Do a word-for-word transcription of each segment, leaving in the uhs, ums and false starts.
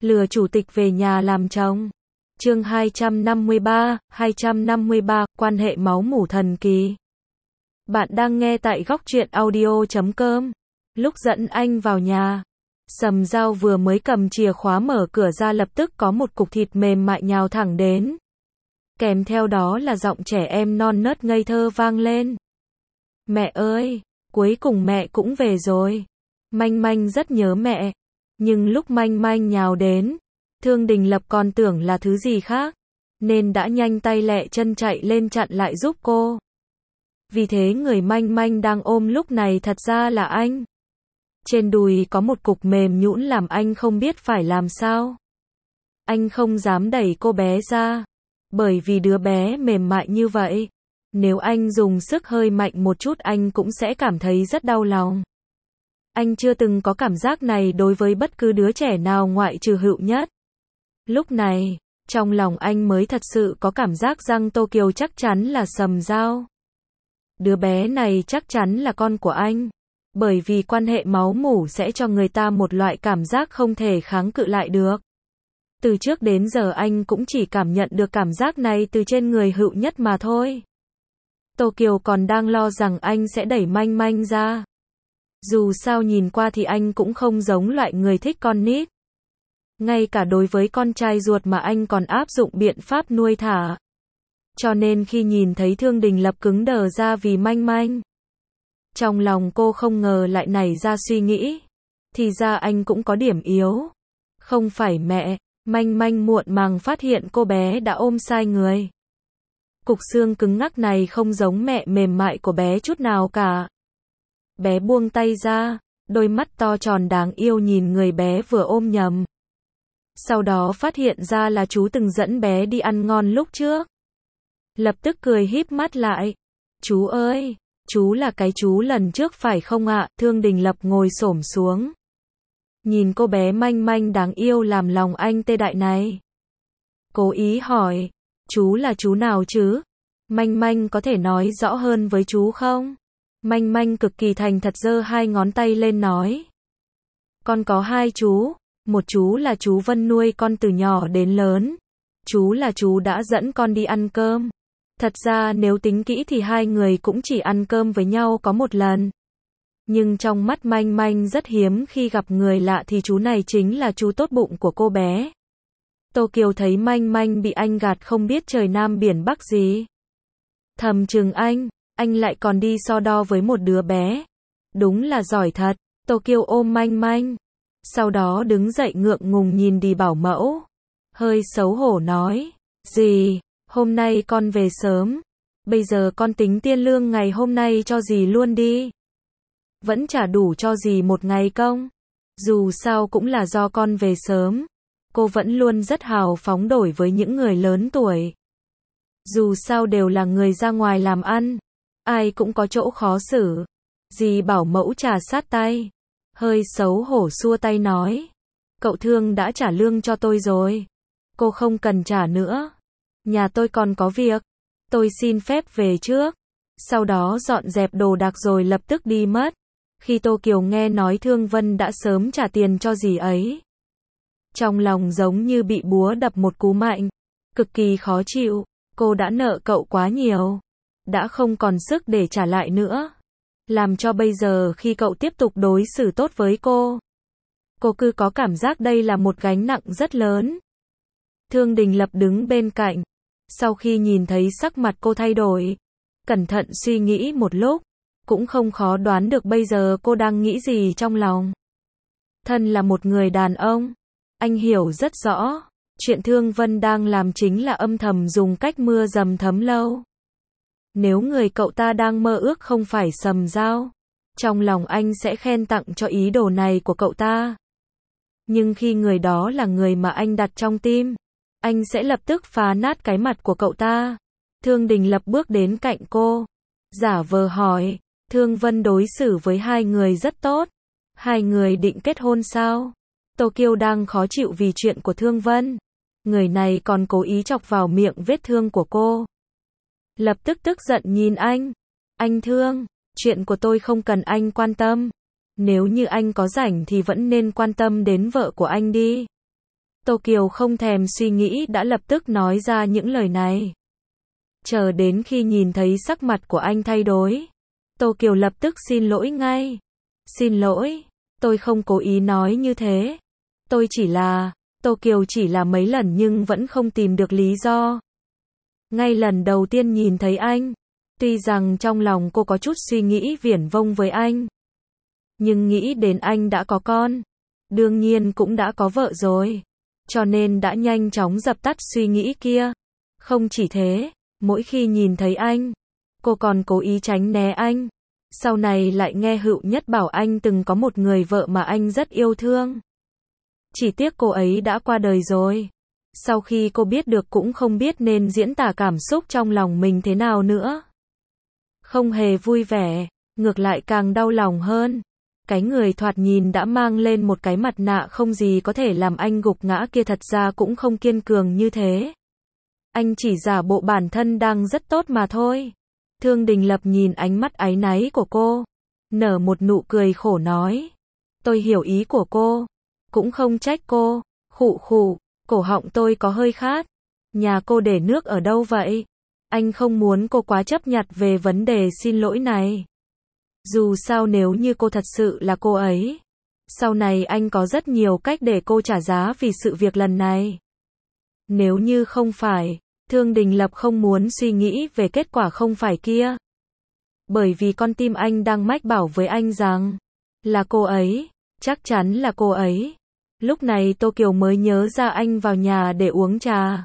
Lừa chủ tịch về nhà làm chồng. Chương hai trăm năm mươi ba, hai trăm năm mươi ba, quan hệ máu mủ thần kỳ. Bạn đang nghe tại góc truyện audio chấm com. Lúc dẫn anh vào nhà, Sầm Dao vừa mới cầm chìa khóa mở cửa ra lập tức có một cục thịt mềm mại nhào thẳng đến. Kèm theo đó là giọng trẻ em non nớt ngây thơ vang lên. Mẹ ơi, cuối cùng mẹ cũng về rồi. Manh Manh rất nhớ mẹ. Nhưng lúc Manh Manh nhào đến, Thương Đình Lập còn tưởng là thứ gì khác, nên đã nhanh tay lẹ chân chạy lên chặn lại giúp cô. Vì thế người Manh Manh đang ôm lúc này thật ra là anh. Trên đùi có một cục mềm nhũn làm anh không biết phải làm sao. Anh không dám đẩy cô bé ra, bởi vì đứa bé mềm mại như vậy, nếu anh dùng sức hơi mạnh một chút anh cũng sẽ cảm thấy rất đau lòng. Anh chưa từng có cảm giác này đối với bất cứ đứa trẻ nào ngoại trừ Hựu Nhất. Lúc này, trong lòng anh mới thật sự có cảm giác rằng Tô Kiều chắc chắn là Sầm Dao. Đứa bé này chắc chắn là con của anh, bởi vì quan hệ máu mủ sẽ cho người ta một loại cảm giác không thể kháng cự lại được. Từ trước đến giờ anh cũng chỉ cảm nhận được cảm giác này từ trên người Hựu Nhất mà thôi. Tô Kiều còn đang lo rằng anh sẽ đẩy Manh Manh ra. Dù sao nhìn qua thì anh cũng không giống loại người thích con nít. Ngay cả đối với con trai ruột mà anh còn áp dụng biện pháp nuôi thả. Cho nên khi nhìn thấy Thương Đình Lập cứng đờ ra vì Manh Manh, trong lòng cô không ngờ lại nảy ra suy nghĩ. Thì ra anh cũng có điểm yếu. Không phải mẹ. Manh Manh muộn màng phát hiện cô bé đã ôm sai người. Cục xương cứng ngắc này không giống mẹ mềm mại của bé chút nào cả. Bé buông tay ra, đôi mắt to tròn đáng yêu nhìn người bé vừa ôm nhầm. Sau đó phát hiện ra là chú từng dẫn bé đi ăn ngon lúc trước. Lập tức cười híp mắt lại. Chú ơi, chú là cái chú lần trước phải không ạ? Thương Đình Lập ngồi xổm xuống. Nhìn cô bé Manh Manh đáng yêu làm lòng anh tê đại này. Cố ý hỏi, chú là chú nào chứ? Manh Manh có thể nói rõ hơn với chú không? Manh Manh cực kỳ thành thật giơ hai ngón tay lên nói. Con có hai chú, một chú là chú Vân nuôi con từ nhỏ đến lớn. Chú là chú đã dẫn con đi ăn cơm. Thật ra nếu tính kỹ thì hai người cũng chỉ ăn cơm với nhau có một lần. Nhưng trong mắt Manh Manh rất hiếm khi gặp người lạ thì chú này chính là chú tốt bụng của cô bé. Tô Kiều thấy Manh Manh bị anh gạt không biết trời Nam biển Bắc gì. Thầm chừng anh, anh lại còn đi so đo với một đứa bé. Đúng là giỏi thật. Tô Kiều ôm Manh Manh. Sau đó đứng dậy ngượng ngùng nhìn đi bảo mẫu. Hơi xấu hổ nói. Dì, hôm nay con về sớm. Bây giờ con tính tiền lương ngày hôm nay cho dì luôn đi. Vẫn trả đủ cho dì một ngày công. Dù sao cũng là do con về sớm. Cô vẫn luôn rất hào phóng đổi với những người lớn tuổi. Dù sao đều là người ra ngoài làm ăn. Ai cũng có chỗ khó xử. Dì bảo mẫu trà sát tay. Hơi xấu hổ xua tay nói. Cậu Thương đã trả lương cho tôi rồi. Cô không cần trả nữa. Nhà tôi còn có việc. Tôi xin phép về trước. Sau đó dọn dẹp đồ đạc rồi lập tức đi mất. Khi Tô Kiều nghe nói Thương Vân đã sớm trả tiền cho dì ấy, trong lòng giống như bị búa đập một cú mạnh. Cực kỳ khó chịu. Cô đã nợ cậu quá nhiều. Đã không còn sức để trả lại nữa. Làm cho bây giờ khi cậu tiếp tục đối xử tốt với cô, cô cứ có cảm giác đây là một gánh nặng rất lớn. Thương Đình Lập đứng bên cạnh. Sau khi nhìn thấy sắc mặt cô thay đổi, cẩn thận suy nghĩ một lúc, cũng không khó đoán được bây giờ cô đang nghĩ gì trong lòng. Thân là một người đàn ông, anh hiểu rất rõ, chuyện Thương Vân đang làm chính là âm thầm dùng cách mưa dầm thấm lâu. Nếu người cậu ta đang mơ ước không phải Sầm Dao, trong lòng anh sẽ khen tặng cho ý đồ này của cậu ta. Nhưng khi người đó là người mà anh đặt trong tim, anh sẽ lập tức phá nát cái mặt của cậu ta. Thương Đình Lập bước đến cạnh cô, giả vờ hỏi, Thương Vân đối xử với hai người rất tốt. Hai người định kết hôn sao? Tô Kiều đang khó chịu vì chuyện của Thương Vân. Người này còn cố ý chọc vào miệng vết thương của cô. Lập tức tức giận nhìn anh. Anh Thương, chuyện của tôi không cần anh quan tâm. Nếu như anh có rảnh thì vẫn nên quan tâm đến vợ của anh đi. Tô Kiều không thèm suy nghĩ đã lập tức nói ra những lời này. Chờ đến khi nhìn thấy sắc mặt của anh thay đổi, Tô Kiều lập tức xin lỗi ngay. Xin lỗi, tôi không cố ý nói như thế. Tôi chỉ là, Tô Kiều chỉ là mấy lần nhưng vẫn không tìm được lý do. Ngay lần đầu tiên nhìn thấy anh, tuy rằng trong lòng cô có chút suy nghĩ viển vông với anh, nhưng nghĩ đến anh đã có con, đương nhiên cũng đã có vợ rồi, cho nên đã nhanh chóng dập tắt suy nghĩ kia. Không chỉ thế, mỗi khi nhìn thấy anh, cô còn cố ý tránh né anh. Sau này lại nghe Hữu Nhất bảo anh từng có một người vợ mà anh rất yêu thương. Chỉ tiếc cô ấy đã qua đời rồi. Sau khi cô biết được cũng không biết nên diễn tả cảm xúc trong lòng mình thế nào nữa. Không hề vui vẻ, ngược lại càng đau lòng hơn. Cái người thoạt nhìn đã mang lên một cái mặt nạ không gì có thể làm anh gục ngã kia thật ra cũng không kiên cường như thế. Anh chỉ giả bộ bản thân đang rất tốt mà thôi. Thương Đình Lập nhìn ánh mắt áy náy của cô, nở một nụ cười khổ nói. Tôi hiểu ý của cô, cũng không trách cô. Khụ khụ, cổ họng tôi có hơi khát. Nhà cô để nước ở đâu vậy? Anh không muốn cô quá chấp nhặt về vấn đề xin lỗi này. Dù sao nếu như cô thật sự là cô ấy, sau này anh có rất nhiều cách để cô trả giá vì sự việc lần này. Nếu như không phải, Thương Đình Lập không muốn suy nghĩ về kết quả không phải kia. Bởi vì con tim anh đang mách bảo với anh rằng, là cô ấy, chắc chắn là cô ấy. Lúc này Tô Kiều mới nhớ ra anh vào nhà để uống trà.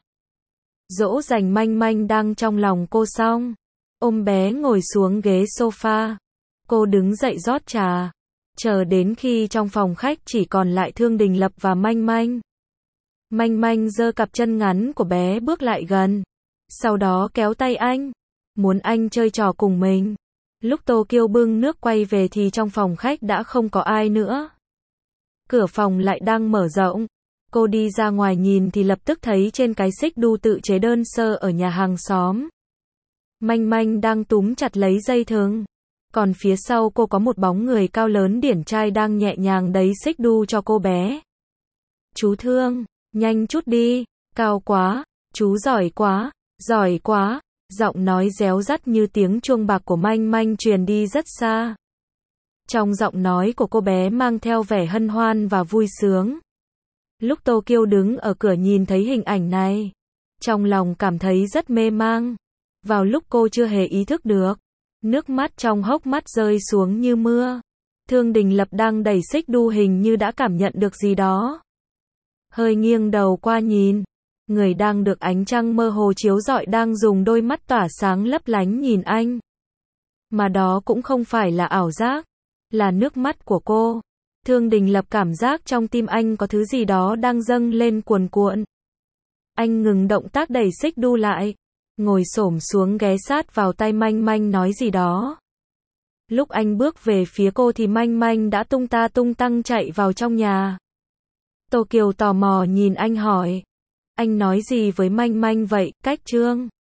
Dỗ dành Manh Manh đang trong lòng cô xong, ôm bé ngồi xuống ghế sofa. Cô đứng dậy rót trà, chờ đến khi trong phòng khách chỉ còn lại Thương Đình Lập và Manh Manh. Manh Manh giơ cặp chân ngắn của bé bước lại gần, sau đó kéo tay anh, muốn anh chơi trò cùng mình. Lúc Tô Kiều bưng nước quay về thì trong phòng khách đã không có ai nữa. Cửa phòng lại đang mở rộng. Cô đi ra ngoài nhìn thì lập tức thấy trên cái xích đu tự chế đơn sơ ở nhà hàng xóm. Manh Manh đang túm chặt lấy dây thừng. Còn phía sau cô có một bóng người cao lớn điển trai đang nhẹ nhàng đẩy xích đu cho cô bé. Chú Thương, nhanh chút đi, cao quá, chú giỏi quá, giỏi quá. Giọng nói réo rắt như tiếng chuông bạc của Manh Manh truyền đi rất xa. Trong giọng nói của cô bé mang theo vẻ hân hoan và vui sướng. Lúc Tô Kiều đứng ở cửa nhìn thấy hình ảnh này, trong lòng cảm thấy rất mê mang. Vào lúc cô chưa hề ý thức được, nước mắt trong hốc mắt rơi xuống như mưa. Thương Đình Lập đang đẩy xích đu hình như đã cảm nhận được gì đó. Hơi nghiêng đầu qua nhìn, người đang được ánh trăng mơ hồ chiếu rọi đang dùng đôi mắt tỏa sáng lấp lánh nhìn anh. Mà đó cũng không phải là ảo giác, là nước mắt của cô. Thương Đình Lập cảm giác trong tim anh có thứ gì đó đang dâng lên cuồn cuộn. Anh ngừng động tác đẩy xích đu lại, ngồi xổm xuống ghé sát vào tay Manh Manh nói gì đó. Lúc anh bước về phía cô thì Manh Manh đã tung ta tung tăng chạy vào trong nhà. Tô Kiều tò mò nhìn anh hỏi, anh nói gì với Manh Manh vậy, Cách Trương?